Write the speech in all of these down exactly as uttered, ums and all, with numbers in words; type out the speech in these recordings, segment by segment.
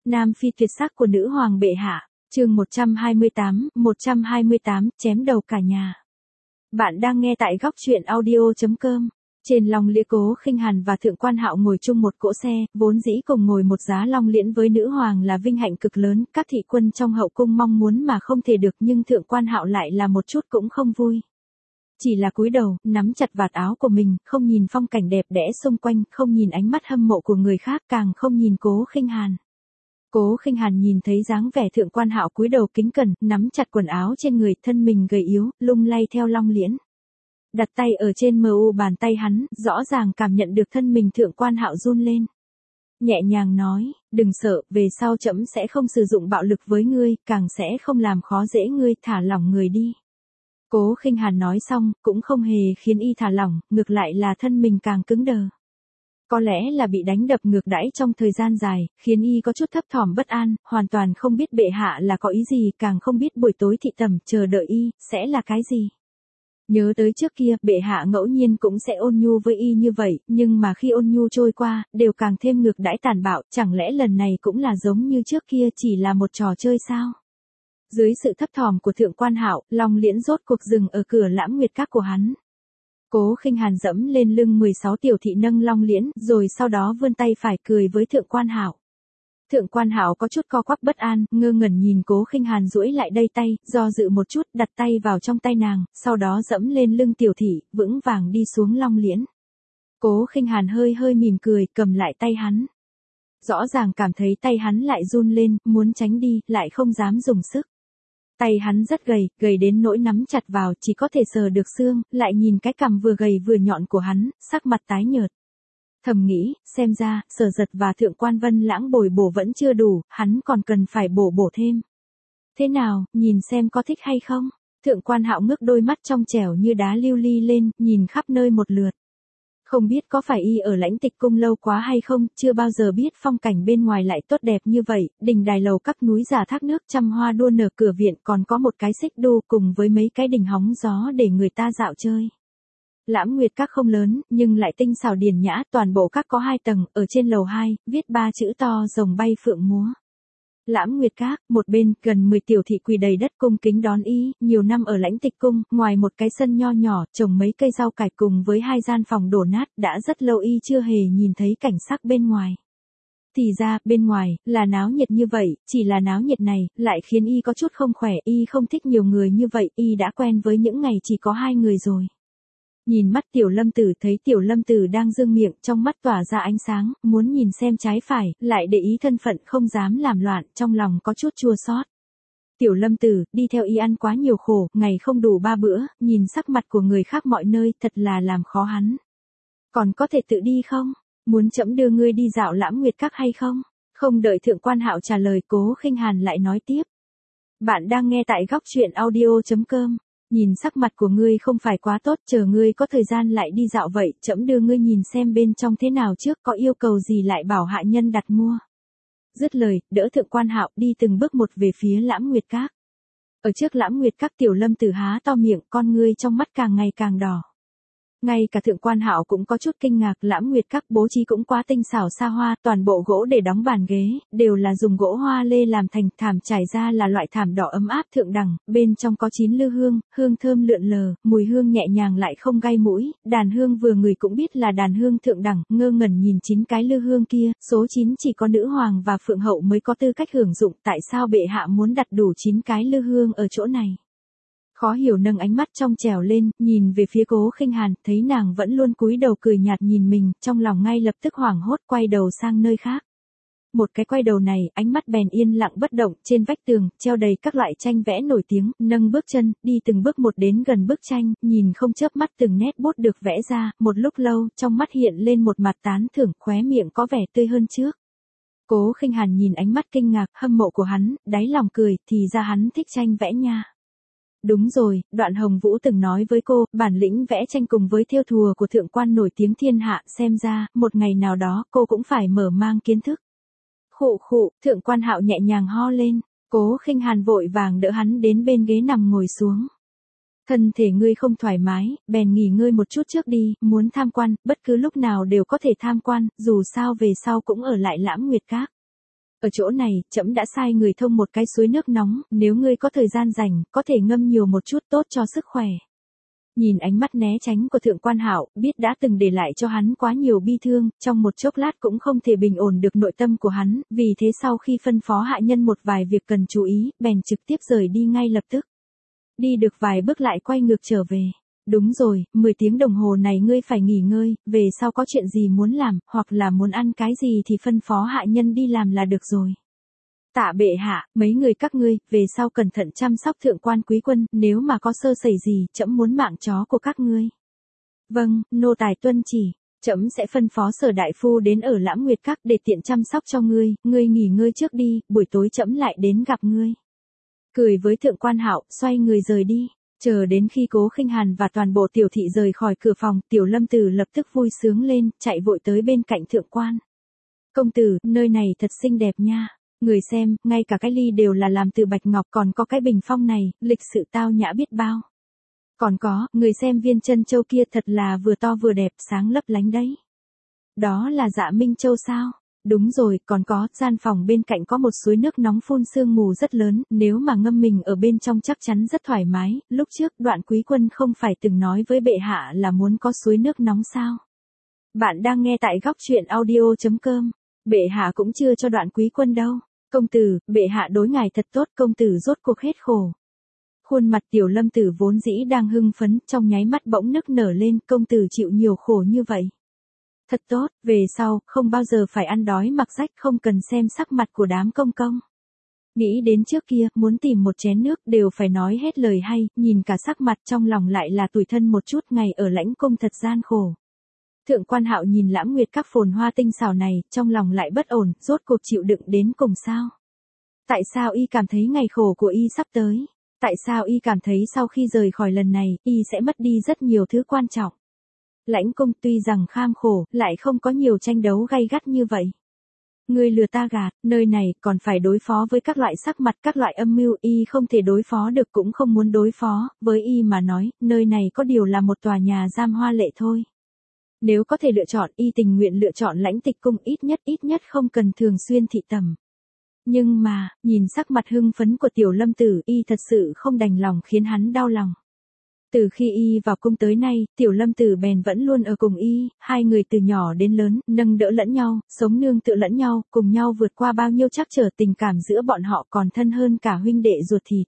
Nam phi tuyệt sắc của nữ hoàng bệ hạ, chương một trăm hai mươi tám, một trăm hai mươi tám, chém đầu cả nhà. Bạn đang nghe tại góc truyện audio chấm com. Trên long liễn, Cố Khinh Hàn và Thượng Quan Hạo ngồi chung một cỗ xe, vốn dĩ cùng ngồi một giá long liễn với nữ hoàng là vinh hạnh cực lớn, các thị quân trong hậu cung mong muốn mà không thể được, nhưng Thượng Quan Hạo lại là một chút cũng không vui. Chỉ là cúi đầu, nắm chặt vạt áo của mình, không nhìn phong cảnh đẹp đẽ xung quanh, không nhìn ánh mắt hâm mộ của người khác, càng không nhìn Cố Khinh Hàn. Cố Khinh Hàn nhìn thấy dáng vẻ Thượng Quan Hạo cúi đầu kính cẩn, nắm chặt quần áo trên người, thân mình gầy yếu, lung lay theo long liễn. Đặt tay ở trên mờ u bàn tay hắn, rõ ràng cảm nhận được thân mình Thượng Quan Hạo run lên. Nhẹ nhàng nói, đừng sợ, về sau trẫm sẽ không sử dụng bạo lực với ngươi, càng sẽ không làm khó dễ ngươi, thả lỏng người đi. Cố Khinh Hàn nói xong, cũng không hề khiến y thả lỏng, ngược lại là thân mình càng cứng đờ. Có lẽ là bị đánh đập ngược đãi trong thời gian dài, khiến y có chút thấp thỏm bất an, hoàn toàn không biết bệ hạ là có ý gì, càng không biết buổi tối thị tẩm chờ đợi y, sẽ là cái gì. Nhớ tới trước kia, bệ hạ ngẫu nhiên cũng sẽ ôn nhu với y như vậy, nhưng mà khi ôn nhu trôi qua, đều càng thêm ngược đãi tàn bạo, chẳng lẽ lần này cũng là giống như trước kia, chỉ là một trò chơi sao? Dưới sự thấp thỏm của Thượng Quan Hạo, long liễn rốt cuộc dừng ở cửa Lãm Nguyệt Các của hắn. Cố Khinh Hàn dẫm lên lưng mười sáu tiểu thị nâng long liễn, rồi sau đó vươn tay phải cười với Thượng Quan Hạo. Thượng Quan Hạo có chút co quắp bất an, ngơ ngẩn nhìn Cố Khinh Hàn duỗi lại đây tay, do dự một chút, đặt tay vào trong tay nàng, sau đó dẫm lên lưng tiểu thị, vững vàng đi xuống long liễn. Cố Khinh Hàn hơi hơi mỉm cười, cầm lại tay hắn. Rõ ràng cảm thấy tay hắn lại run lên, muốn tránh đi, lại không dám dùng sức. Tay hắn rất gầy, gầy đến nỗi nắm chặt vào, chỉ có thể sờ được xương, lại nhìn cái cằm vừa gầy vừa nhọn của hắn, sắc mặt tái nhợt. Thầm nghĩ, xem ra, Sở Giật và Thượng Quan Vân Lãng bồi bổ vẫn chưa đủ, hắn còn cần phải bổ bổ thêm. Thế nào, nhìn xem có thích hay không? Thượng Quan Hạo ngước đôi mắt trong trẻo như đá lưu ly lên, nhìn khắp nơi một lượt. Không biết có phải y ở Lãnh Tịch Cung lâu quá hay không, chưa bao giờ biết phong cảnh bên ngoài lại tốt đẹp như vậy, đình đài lầu các núi giả thác nước trăm hoa đua nở, cửa viện còn có một cái xích đu cùng với mấy cái đình hóng gió để người ta dạo chơi. Lãm Nguyệt Các không lớn, nhưng lại tinh xảo điển nhã, toàn bộ các có hai tầng, ở trên lầu hai, viết ba chữ to rồng bay phượng múa. Lãm Nguyệt Các, một bên, gần mười tiểu thị quỳ đầy đất cung kính đón y, nhiều năm ở Lãnh Tịch Cung, ngoài một cái sân nho nhỏ, trồng mấy cây rau cải cùng với hai gian phòng đổ nát, đã rất lâu y chưa hề nhìn thấy cảnh sắc bên ngoài. Thì ra, bên ngoài, là náo nhiệt như vậy, chỉ là náo nhiệt này, lại khiến y có chút không khỏe, y không thích nhiều người như vậy, y đã quen với những ngày chỉ có hai người rồi. Nhìn mắt Tiểu Lâm Tử, thấy Tiểu Lâm Tử đang dương miệng, trong mắt tỏa ra ánh sáng, muốn nhìn xem trái phải, lại để ý thân phận không dám làm loạn, trong lòng có chút chua xót. Tiểu Lâm Tử, đi theo y ăn quá nhiều khổ, ngày không đủ ba bữa, nhìn sắc mặt của người khác mọi nơi, thật là làm khó hắn. Còn có thể tự đi không? Muốn trẫm đưa ngươi đi dạo Lãm Nguyệt Các hay không? Không đợi Thượng Quan Hạo trả lời, Cố Khinh Hàn lại nói tiếp. Bạn đang nghe tại góc truyện audio chấm com. Nhìn sắc mặt của ngươi không phải quá tốt, chờ ngươi có thời gian lại đi dạo vậy, trẫm đưa ngươi nhìn xem bên trong thế nào trước, có yêu cầu gì lại bảo hạ nhân đặt mua. Dứt lời, đỡ Thượng Quan Hạo đi từng bước một về phía Lãm Nguyệt Các. Ở trước Lãm Nguyệt Các, Tiểu Lâm Tử há to miệng, con ngươi trong mắt càng ngày càng đỏ. Ngay cả Thượng Quan Hạo cũng có chút kinh ngạc, Lãm Nguyệt Các bố trí cũng quá tinh xảo xa hoa, toàn bộ gỗ để đóng bàn ghế, đều là dùng gỗ hoa lê làm thành, thảm trải ra là loại thảm đỏ ấm áp thượng đẳng, bên trong có chín lư hương, hương thơm lượn lờ, mùi hương nhẹ nhàng lại không gai mũi, đàn hương vừa ngửi cũng biết là đàn hương thượng đẳng, ngơ ngẩn nhìn chín cái lư hương kia, số chín chỉ có nữ hoàng và phượng hậu mới có tư cách hưởng dụng, tại sao bệ hạ muốn đặt đủ chín cái lư hương ở chỗ này? Khó hiểu nâng ánh mắt trong trẻo lên, nhìn về phía Cố Khinh Hàn, thấy nàng vẫn luôn cúi đầu cười nhạt nhìn mình, trong lòng ngay lập tức hoảng hốt quay đầu sang nơi khác. Một cái quay đầu này, ánh mắt bèn yên lặng bất động, trên vách tường, treo đầy các loại tranh vẽ nổi tiếng, nâng bước chân, đi từng bước một đến gần bức tranh, nhìn không chớp mắt từng nét bút được vẽ ra, một lúc lâu, trong mắt hiện lên một mặt tán thưởng, khóe miệng có vẻ tươi hơn trước. Cố Khinh Hàn nhìn ánh mắt kinh ngạc, hâm mộ của hắn, đáy lòng cười, thì ra hắn thích tranh vẽ nha. Đúng rồi, Đoạn Hồng Vũ từng nói với cô, bản lĩnh vẽ tranh cùng với thêu thùa của thượng quan nổi tiếng thiên hạ, xem ra, một ngày nào đó, cô cũng phải mở mang kiến thức. Khụ khụ, Thượng Quan Hạo nhẹ nhàng ho lên, Cố Khinh Hàn vội vàng đỡ hắn đến bên ghế nằm ngồi xuống. Thân thể ngươi không thoải mái, bèn nghỉ ngơi một chút trước đi, muốn tham quan, bất cứ lúc nào đều có thể tham quan, dù sao về sau cũng ở lại Lãm Nguyệt Các. Ở chỗ này, trẫm đã sai người thông một cái suối nước nóng, nếu ngươi có thời gian rảnh, có thể ngâm nhiều một chút tốt cho sức khỏe. Nhìn ánh mắt né tránh của Thượng Quan Hạo, biết đã từng để lại cho hắn quá nhiều bi thương, trong một chốc lát cũng không thể bình ổn được nội tâm của hắn, vì thế sau khi phân phó hạ nhân một vài việc cần chú ý, bèn trực tiếp rời đi ngay lập tức. Đi được vài bước lại quay ngược trở về. Đúng rồi, mười tiếng đồng hồ này ngươi phải nghỉ ngơi, về sau có chuyện gì muốn làm, hoặc là muốn ăn cái gì thì phân phó hạ nhân đi làm là được rồi. Tạ bệ hạ, mấy người các ngươi, về sau cẩn thận chăm sóc thượng quan quý quân, nếu mà có sơ sẩy gì, trẫm muốn mạng chó của các ngươi. Vâng, nô tài tuân chỉ, trẫm sẽ phân phó Sở đại phu đến ở Lãng Nguyệt Các để tiện chăm sóc cho ngươi, ngươi nghỉ ngơi trước đi, buổi tối trẫm lại đến gặp ngươi. Cười với Thượng Quan Hạo, xoay người rời đi. Chờ đến khi Cố Khinh Hàn và toàn bộ tiểu thị rời khỏi cửa phòng, Tiểu Lâm Tử lập tức vui sướng lên, chạy vội tới bên cạnh thượng quan. Công tử, nơi này thật xinh đẹp nha. Người xem, ngay cả cái ly đều là làm từ bạch ngọc, còn có cái bình phong này, lịch sự tao nhã biết bao. Còn có, người xem viên chân châu kia thật là vừa to vừa đẹp, sáng lấp lánh đấy. Đó là Dạ Minh Châu sao? Đúng rồi, còn có, gian phòng bên cạnh có một suối nước nóng phun sương mù rất lớn, nếu mà ngâm mình ở bên trong chắc chắn rất thoải mái, lúc trước Đoạn Quý Quân không phải từng nói với bệ hạ là muốn có suối nước nóng sao? Bạn đang nghe tại góc truyện audio chấm com, bệ hạ cũng chưa cho Đoạn Quý Quân đâu. Công tử, bệ hạ đối ngài thật tốt, công tử rốt cuộc hết khổ. Khuôn mặt Tiểu Lâm Tử vốn dĩ đang hưng phấn, trong nháy mắt bỗng nức nở lên, công tử chịu nhiều khổ như vậy. Thật tốt, về sau, không bao giờ phải ăn đói mặc rách, không cần xem sắc mặt của đám công công. Nghĩ đến trước kia, muốn tìm một chén nước đều phải nói hết lời hay, nhìn cả sắc mặt trong lòng lại là tủi thân một chút, ngày ở lãnh cung thật gian khổ. Thượng Quan Hạo nhìn Lãng Nguyệt Các phồn hoa tinh xảo này, trong lòng lại bất ổn, rốt cuộc chịu đựng đến cùng sao? Tại sao y cảm thấy ngày khổ của y sắp tới? Tại sao y cảm thấy sau khi rời khỏi lần này, y sẽ mất đi rất nhiều thứ quan trọng? Lãnh cung tuy rằng kham khổ, lại không có nhiều tranh đấu gay gắt như vậy. Ngươi lừa ta gạt, nơi này còn phải đối phó với các loại sắc mặt, các loại âm mưu, y không thể đối phó được cũng không muốn đối phó, với y mà nói, nơi này có điều là một tòa nhà giam hoa lệ thôi. Nếu có thể lựa chọn, y tình nguyện lựa chọn Lãnh Tịch Cung, ít nhất ít nhất không cần thường xuyên thị tẩm. Nhưng mà, nhìn sắc mặt hưng phấn của Tiểu Lâm Tử, y thật sự không đành lòng khiến hắn đau lòng. Từ khi y vào cung tới nay, Tiểu Lâm Tử bèn vẫn luôn ở cùng y, hai người từ nhỏ đến lớn, nâng đỡ lẫn nhau, sống nương tựa lẫn nhau, cùng nhau vượt qua bao nhiêu trắc trở, tình cảm giữa bọn họ còn thân hơn cả huynh đệ ruột thịt.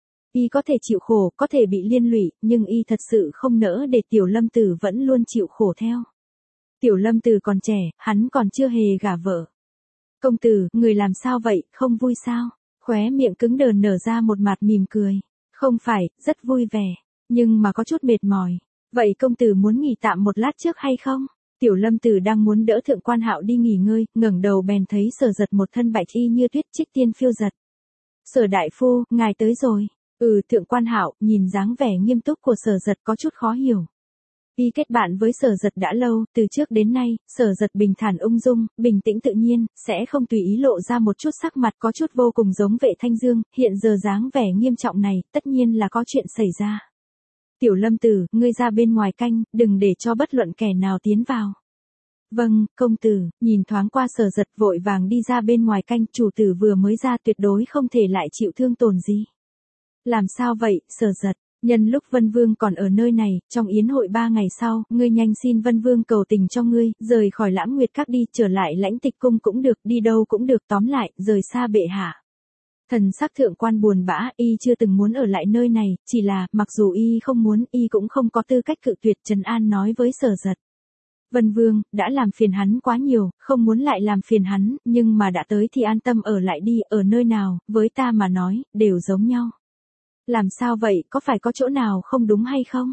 Y có thể chịu khổ, có thể bị liên lụy, nhưng y thật sự không nỡ để Tiểu Lâm Tử vẫn luôn chịu khổ theo. Tiểu Lâm Tử còn trẻ, hắn còn chưa hề gả vợ. Công tử, người làm sao vậy, không vui sao? Khóe miệng cứng đờ nở ra một mặt mỉm cười. Không phải, rất vui vẻ, nhưng mà có chút mệt mỏi. Vậy công tử muốn nghỉ tạm một lát trước hay không? Tiểu Lâm Tử đang muốn đỡ Thượng Quan Hạo đi nghỉ ngơi, ngẩng đầu bèn thấy Sở Giật một thân bạch y như tuyết, trích tiên phiêu giật. Sở đại phu, ngài tới rồi. Ừ, Thượng Quan Hạo nhìn dáng vẻ nghiêm túc của Sở Giật có chút khó hiểu. Y kết bạn với Sở Giật đã lâu, từ trước đến nay, Sở Giật bình thản ung dung, bình tĩnh tự nhiên, sẽ không tùy ý lộ ra một chút sắc mặt có chút vô cùng giống Vệ Thanh Dương, hiện giờ dáng vẻ nghiêm trọng này, tất nhiên là có chuyện xảy ra. Tiểu Lâm Tử, ngươi ra bên ngoài canh, đừng để cho bất luận kẻ nào tiến vào. Vâng, công tử, nhìn thoáng qua Sở Giật vội vàng đi ra bên ngoài canh, chủ tử vừa mới ra tuyệt đối không thể lại chịu thương tổn gì. Làm sao vậy, Sở Giật? Nhân lúc Vân Vương còn ở nơi này, trong yến hội ba ngày sau, ngươi nhanh xin Vân Vương cầu tình cho ngươi, rời khỏi Lãng Nguyệt Các đi, trở lại Lãnh Tịch Cung cũng được, đi đâu cũng được, tóm lại, rời xa bệ hạ. Thần sắc Thượng Quan buồn bã, y chưa từng muốn ở lại nơi này, chỉ là, mặc dù y không muốn, y cũng không có tư cách cự tuyệt. Trần An nói với Sở Giật. Vân Vương, đã làm phiền hắn quá nhiều, không muốn lại làm phiền hắn, nhưng mà đã tới thì an tâm ở lại đi, ở nơi nào, với ta mà nói, đều giống nhau. Làm sao vậy, có phải có chỗ nào không đúng hay không?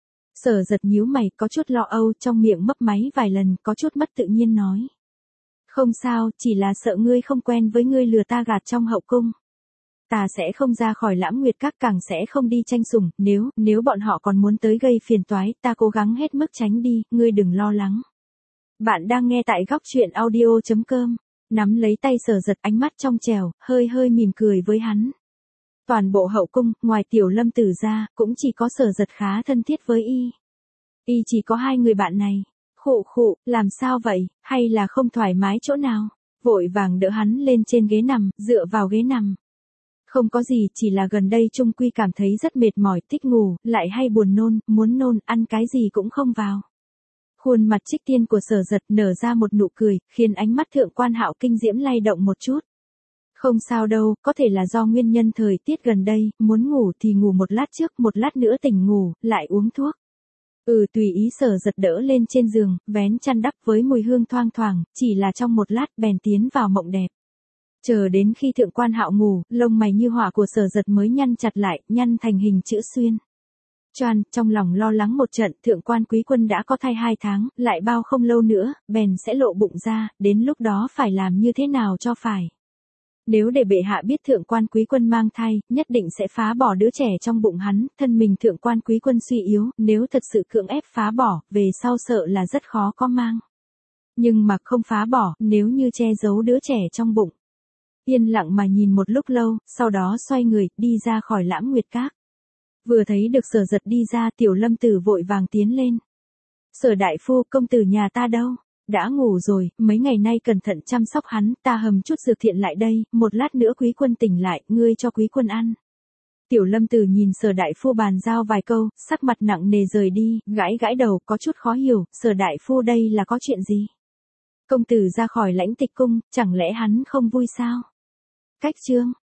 Sở Giật nhíu mày, có chút lo âu, trong miệng mấp máy vài lần, có chút mất tự nhiên nói. Không sao, chỉ là sợ ngươi không quen với ngươi lừa ta gạt trong hậu cung. Ta sẽ không ra khỏi Lãng Nguyệt Các, càng sẽ không đi tranh sủng, nếu, nếu bọn họ còn muốn tới gây phiền toái, ta cố gắng hết mức tránh đi, ngươi đừng lo lắng. Bạn đang nghe tại góc truyện audio chấm com, nắm lấy tay Sở Giật, ánh mắt trong trẻo, hơi hơi mỉm cười với hắn. Toàn bộ hậu cung, ngoài Tiểu Lâm Tử ra, cũng chỉ có Sở Giật khá thân thiết với y. Y chỉ có hai người bạn này. Khụ khụ, làm sao vậy, hay là không thoải mái chỗ nào? vội vàng đỡ hắn lên trên ghế nằm, dựa vào ghế nằm. Không có gì, chỉ là gần đây Trung Quy cảm thấy rất mệt mỏi, thích ngủ, lại hay buồn nôn, muốn nôn, ăn cái gì cũng không vào. Khuôn mặt Trích Tiên của Sở Giật nở ra một nụ cười, khiến ánh mắt Thượng quan Hạo kinh diễm lay động một chút. Không sao đâu, có thể là do nguyên nhân thời tiết gần đây, muốn ngủ thì ngủ một lát trước, một lát nữa tỉnh ngủ, lại uống thuốc. Ừ, tùy ý. Sở Giật đỡ lên trên giường, vén chăn đắp với mùi hương thoang thoảng, chỉ là trong một lát bèn tiến vào mộng đẹp. Chờ đến khi Thượng quan Hạo ngủ, lông mày như hỏa của Sở Giật mới nhăn chặt lại, nhăn thành hình chữ xuyên. Choan, trong lòng lo lắng một trận, Thượng quan Quý Quân đã có thai hai tháng, lại bao không lâu nữa, bèn sẽ lộ bụng ra, đến lúc đó phải làm như thế nào cho phải. Nếu để bệ hạ biết Thượng quan Quý Quân mang thai, nhất định sẽ phá bỏ đứa trẻ trong bụng hắn, thân mình Thượng quan Quý Quân suy yếu, nếu thật sự cưỡng ép phá bỏ, về sau sợ là rất khó có mang. Nhưng mà không phá bỏ, nếu như che giấu đứa trẻ trong bụng. Yên lặng mà nhìn một lúc lâu, sau đó xoay người, đi ra khỏi Lãm Nguyệt Các. Vừa thấy được Sở Giật đi ra, Tiểu Lâm Tử vội vàng tiến lên. Sở đại phu, công tử nhà ta đâu? Đã ngủ rồi, mấy ngày nay cẩn thận chăm sóc hắn, ta hầm chút dược thiện lại đây, một lát nữa Quý Quân tỉnh lại, ngươi cho Quý Quân ăn. Tiểu Lâm Tử nhìn Sở đại phu bàn giao vài câu, sắc mặt nặng nề rời đi, gãi gãi đầu, có chút khó hiểu, Sở đại phu đây là có chuyện gì? Công tử ra khỏi Lãnh Tịch cung, chẳng lẽ hắn không vui sao? Cách chương